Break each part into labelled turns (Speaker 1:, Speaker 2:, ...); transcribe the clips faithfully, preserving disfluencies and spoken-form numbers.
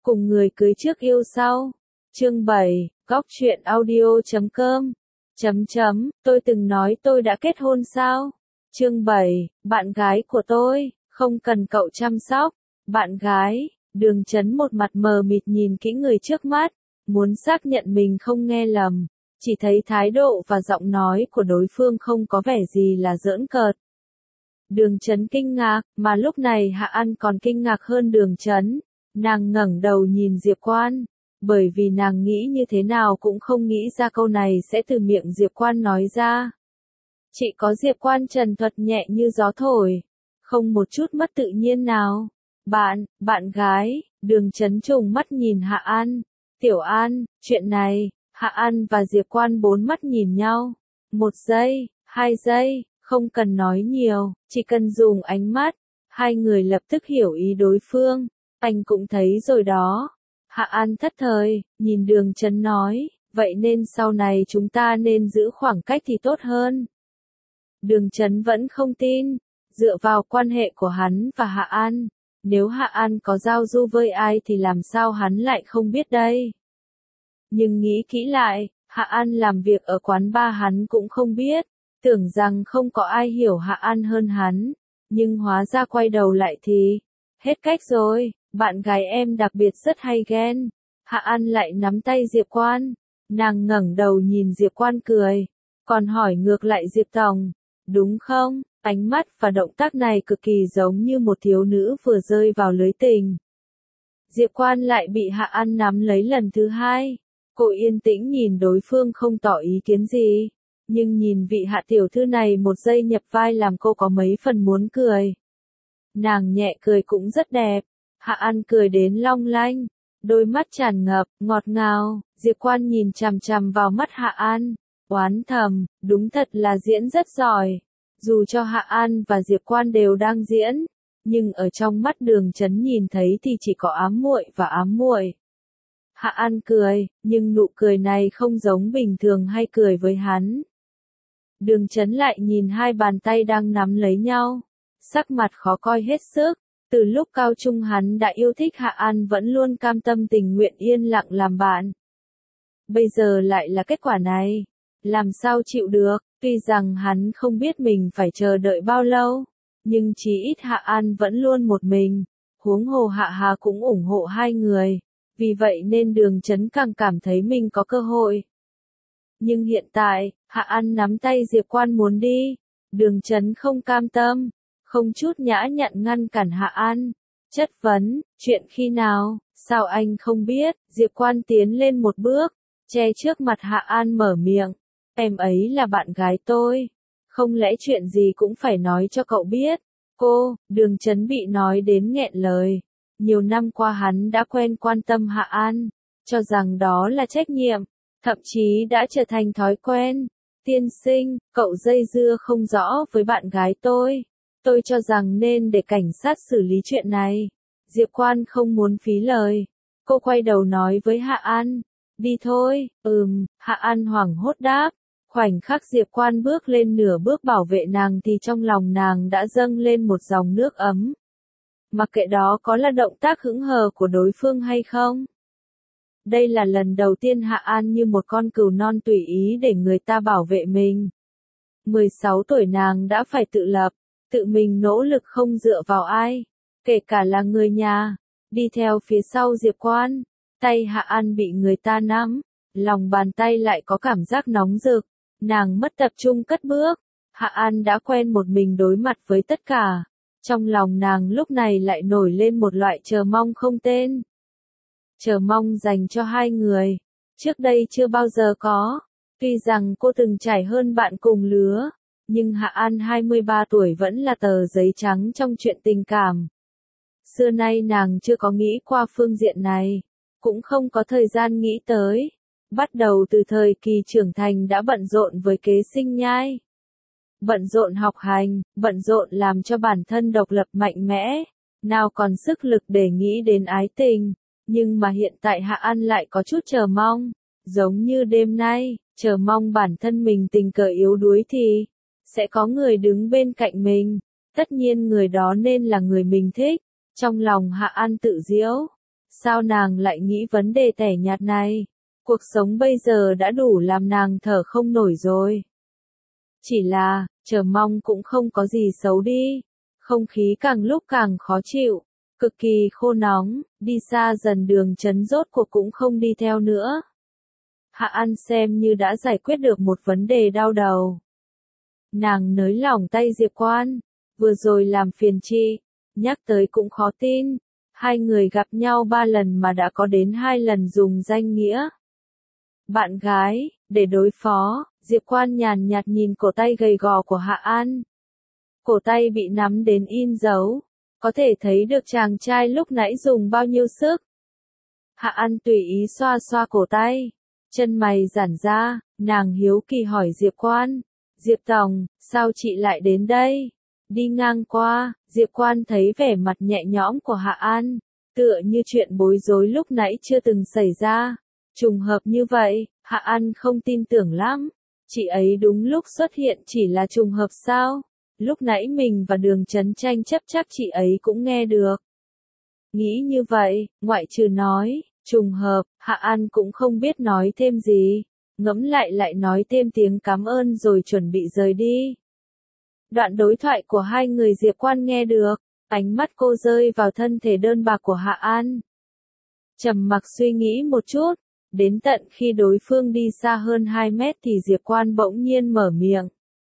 Speaker 1: Cùng người cưới trước yêu sau. Chương bảy, góc truyện audio chấm com. Chấm chấm, tôi từng nói tôi đã kết hôn sao? Chương bảy, bạn gái của tôi, không cần cậu chăm sóc. Bạn gái, Đường Chấn một mặt mờ mịt nhìn kỹ người trước mắt, muốn xác nhận mình không nghe lầm. Chỉ thấy thái độ và giọng nói của đối phương không có vẻ gì là giỡn cợt. Đường Chấn kinh ngạc, mà lúc này Hạ An còn kinh ngạc hơn Đường Chấn. Nàng ngẩng đầu nhìn Diệp Quan, bởi vì nàng nghĩ như thế nào cũng không nghĩ ra câu này sẽ từ miệng Diệp Quan nói ra. Chỉ có Diệp Quan trần thuật nhẹ như gió thổi, không một chút mất tự nhiên nào. Bạn, bạn gái, Đường Chấn trùng mắt nhìn Hạ An. Tiểu An, chuyện này, Hạ An và Diệp Quan bốn mắt nhìn nhau. Một giây, hai giây, không cần nói nhiều, chỉ cần dùng ánh mắt. Hai người lập tức hiểu ý đối phương. Anh cũng thấy rồi đó. Hạ An thất thời, nhìn Đường Chấn nói, vậy nên sau này chúng ta nên giữ khoảng cách thì tốt hơn. Đường Chấn vẫn không tin, dựa vào quan hệ của hắn và Hạ An, nếu Hạ An có giao du với ai thì làm sao hắn lại không biết đây. Nhưng nghĩ kỹ lại, Hạ An làm việc ở quán bar hắn cũng không biết, tưởng rằng không có ai hiểu Hạ An hơn hắn, nhưng hóa ra quay đầu lại thì, hết cách rồi. Bạn gái em đặc biệt rất hay ghen. Hạ An lại nắm tay Diệp Quan. Nàng ngẩng đầu nhìn Diệp Quan cười. Còn hỏi ngược lại Diệp Tổng. Đúng không? Ánh mắt và động tác này cực kỳ giống như một thiếu nữ vừa rơi vào lưới tình. Diệp Quan lại bị Hạ An nắm lấy lần thứ hai. Cô yên tĩnh nhìn đối phương không tỏ ý kiến gì. Nhưng nhìn vị Hạ tiểu thư này một giây nhập vai làm cô có mấy phần muốn cười. Nàng nhẹ cười cũng rất đẹp. Hạ An cười đến long lanh, đôi mắt tràn ngập, ngọt ngào. Diệp Quan nhìn chằm chằm vào mắt Hạ An, oán thầm, đúng thật là diễn rất giỏi. Dù cho Hạ An và Diệp Quan đều đang diễn, nhưng ở trong mắt Đường Chấn nhìn thấy thì chỉ có ám muội và ám muội. Hạ An cười, nhưng nụ cười này không giống bình thường hay cười với hắn. Đường Chấn lại nhìn hai bàn tay đang nắm lấy nhau, sắc mặt khó coi hết sức. Từ lúc cao trung hắn đã yêu thích Hạ An vẫn luôn cam tâm tình nguyện yên lặng làm bạn. Bây giờ lại là kết quả này. Làm sao chịu được, tuy rằng hắn không biết mình phải chờ đợi bao lâu. Nhưng chí ít Hạ An vẫn luôn một mình. Huống hồ Hạ Hà cũng ủng hộ hai người. Vì vậy nên Đường Chấn càng cảm thấy mình có cơ hội. Nhưng hiện tại, Hạ An nắm tay Diệp Quan muốn đi. Đường Chấn không cam tâm. Không chút nhã nhặn ngăn cản Hạ An, chất vấn, chuyện khi nào, sao anh không biết. Diệp Quan tiến lên một bước, che trước mặt Hạ An mở miệng, em ấy là bạn gái tôi, không lẽ chuyện gì cũng phải nói cho cậu biết. Cô, Đường Chấn bị nói đến nghẹn lời, nhiều năm qua hắn đã quen quan tâm Hạ An, cho rằng đó là trách nhiệm, thậm chí đã trở thành thói quen. Tiên sinh, cậu dây dưa không rõ với bạn gái tôi. Tôi cho rằng nên để cảnh sát xử lý chuyện này. Diệp Quan không muốn phí lời. Cô quay đầu nói với Hạ An. Đi thôi, ừm, Hạ An hoảng hốt đáp. Khoảnh khắc Diệp Quan bước lên nửa bước bảo vệ nàng thì trong lòng nàng đã dâng lên một dòng nước ấm. Mặc kệ đó có là động tác hững hờ của đối phương hay không. Đây là lần đầu tiên Hạ An như một con cừu non tùy ý để người ta bảo vệ mình. mười sáu tuổi nàng đã phải tự lập. Tự mình nỗ lực không dựa vào ai, kể cả là người nhà, đi theo phía sau Diệp Quan, tay Hạ An bị người ta nắm, lòng bàn tay lại có cảm giác nóng rực, nàng mất tập trung cất bước, Hạ An đã quen một mình đối mặt với tất cả, trong lòng nàng lúc này lại nổi lên một loại chờ mong không tên. Chờ mong dành cho hai người, trước đây chưa bao giờ có, tuy rằng cô từng trải hơn bạn cùng lứa. Nhưng Hạ An hai mươi ba tuổi vẫn là tờ giấy trắng trong chuyện tình cảm. Xưa nay nàng chưa có nghĩ qua phương diện này, cũng không có thời gian nghĩ tới. Bắt đầu từ thời kỳ trưởng thành đã bận rộn với kế sinh nhai. Bận rộn học hành, bận rộn làm cho bản thân độc lập mạnh mẽ, nào còn sức lực để nghĩ đến ái tình. Nhưng mà hiện tại Hạ An lại có chút chờ mong, giống như đêm nay, chờ mong bản thân mình tình cờ yếu đuối thì sẽ có người đứng bên cạnh mình, tất nhiên người đó nên là người mình thích. Trong lòng Hạ An tự giễu, Sao nàng lại nghĩ vấn đề tẻ nhạt này? Cuộc sống bây giờ đã đủ làm nàng thở không nổi rồi. Chỉ là, chờ mong cũng không có gì xấu đi. Không khí càng lúc càng khó chịu, cực kỳ khô nóng, đi xa dần đường trấn rốt cuộc cũng không đi theo nữa. Hạ An xem như đã giải quyết được một vấn đề đau đầu. Nàng nới lỏng tay Diệp Quan, vừa rồi làm phiền chị, nhắc tới cũng khó tin. Hai người gặp nhau ba lần mà đã có đến hai lần dùng danh nghĩa bạn gái, để đối phó. Diệp Quan nhàn nhạt nhìn cổ tay gầy gò của Hạ An. Cổ tay bị nắm đến in dấu, có thể thấy được chàng trai lúc nãy dùng bao nhiêu sức. Hạ An tùy ý xoa xoa cổ tay, chân mày giãn ra, nàng hiếu kỳ hỏi Diệp Quan, Diệp Tổng, sao chị lại đến đây? Đi ngang qua, Diệp Quan thấy vẻ mặt nhẹ nhõm của Hạ An, tựa như chuyện bối rối lúc nãy chưa từng xảy ra. Trùng hợp như vậy, Hạ An không tin tưởng lắm. Chị ấy đúng lúc xuất hiện chỉ là trùng hợp sao? Lúc nãy mình và Đường Chấn tranh chấp chắc chị ấy cũng nghe được. Nghĩ như vậy, ngoại trừ nói, trùng hợp, Hạ An cũng không biết nói thêm gì. Ngẫm lại lại nói thêm tiếng cảm ơn rồi chuẩn bị rời đi. Đoạn đối thoại của hai người Diệp Quan nghe được, ánh mắt cô rơi vào thân thể đơn bạc của Hạ An. Trầm mặc suy nghĩ một chút, đến tận khi đối phương đi xa hơn hai mét thì Diệp Quan bỗng nhiên mở miệng.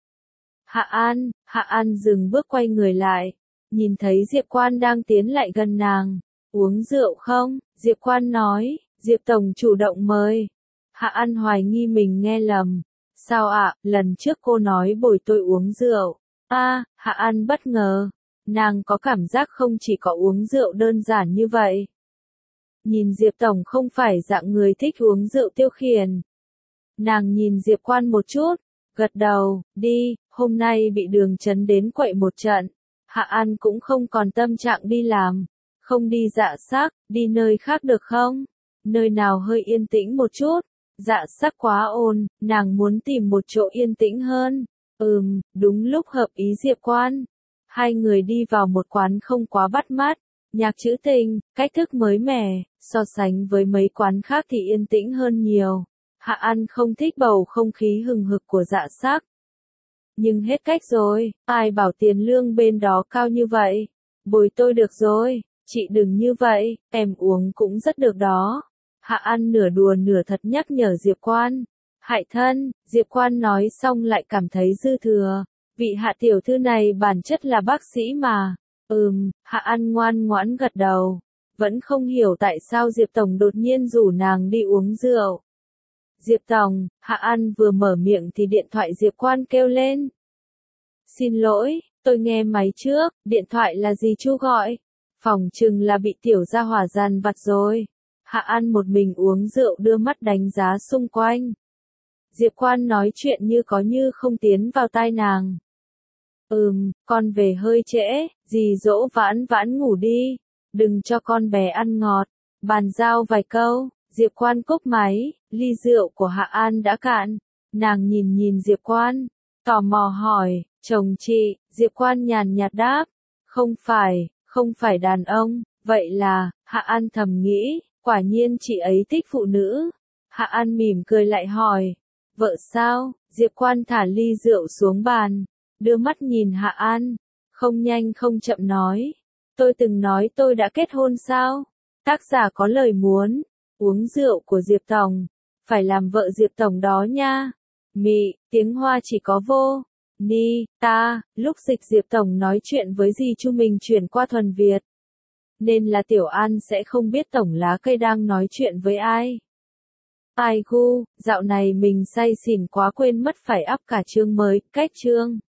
Speaker 1: Hạ An, Hạ An dừng bước quay người lại, nhìn thấy Diệp Quan đang tiến lại gần nàng. Uống rượu không? Diệp Quan nói, Diệp Tổng chủ động mời. Hạ An hoài nghi mình nghe lầm. Sao ạ, lần trước cô nói bồi tôi uống rượu. A, à, Hạ An bất ngờ. Nàng có cảm giác không chỉ có uống rượu đơn giản như vậy. Nhìn Diệp Tổng không phải dạng người thích uống rượu tiêu khiển. Nàng nhìn Diệp Quan một chút, gật đầu, đi, hôm nay bị Đường Chấn đến quậy một trận. Hạ An cũng không còn tâm trạng đi làm. Không đi dạ sắc, đi nơi khác được không? Nơi nào hơi yên tĩnh một chút. Dạ sắc quá ồn, nàng muốn tìm một chỗ yên tĩnh hơn. Ừm, đúng lúc hợp ý Diệp Quan. Hai người đi vào một quán không quá bắt mắt. Nhạc trữ tình, cách thức mới mẻ, so sánh với mấy quán khác thì yên tĩnh hơn nhiều. Hạ An không thích bầu không khí hừng hực của dạ sắc. Nhưng hết cách rồi, ai bảo tiền lương bên đó cao như vậy. Bồi tôi được rồi, chị đừng như vậy, em uống cũng rất được đó. Hạ An nửa đùa nửa thật nhắc nhở Diệp Quan. Hại thân, Diệp Quan nói xong lại cảm thấy dư thừa. Vị Hạ tiểu thư này bản chất là bác sĩ mà. Ừm, Hạ An ngoan ngoãn gật đầu. Vẫn không hiểu tại sao Diệp Tổng đột nhiên rủ nàng đi uống rượu. Diệp Tổng, Hạ An vừa mở miệng thì điện thoại Diệp Quan kêu lên. Xin lỗi, tôi nghe máy trước, điện thoại là gì chú gọi? Phòng chừng là bị tiểu gia hỏa dằn vặt rồi. Hạ An một mình uống rượu đưa mắt đánh giá xung quanh. Diệp Quan nói chuyện như có như không tiến vào tai nàng. Ừm, con về hơi trễ, dì dỗ vãn vãn ngủ đi, đừng cho con bé ăn ngọt. Bàn giao vài câu, Diệp Quan cúp máy, ly rượu của Hạ An đã cạn. Nàng nhìn nhìn Diệp Quan, tò mò hỏi, chồng chị, Diệp Quan nhàn nhạt đáp, không phải, không phải đàn ông, vậy là, Hạ An thầm nghĩ, quả nhiên chị ấy thích phụ nữ. Hạ An mỉm cười lại hỏi, vợ sao? Diệp Quan thả ly rượu xuống bàn, đưa mắt nhìn Hạ An, không nhanh không chậm nói, tôi từng nói tôi đã kết hôn sao? Tác giả có lời muốn, uống rượu của Diệp Tổng, phải làm vợ Diệp Tổng đó nha. Mị, tiếng Hoa chỉ có vô, ni, ta, lúc dịch Diệp Tổng nói chuyện với dì Chu mình chuyển qua thuần Việt. Nên là Tiểu An sẽ không biết Tổng lá cây đang nói chuyện với ai. Ai gu, dạo này mình say xỉn quá quên mất phải up cả chương mới, cách chương.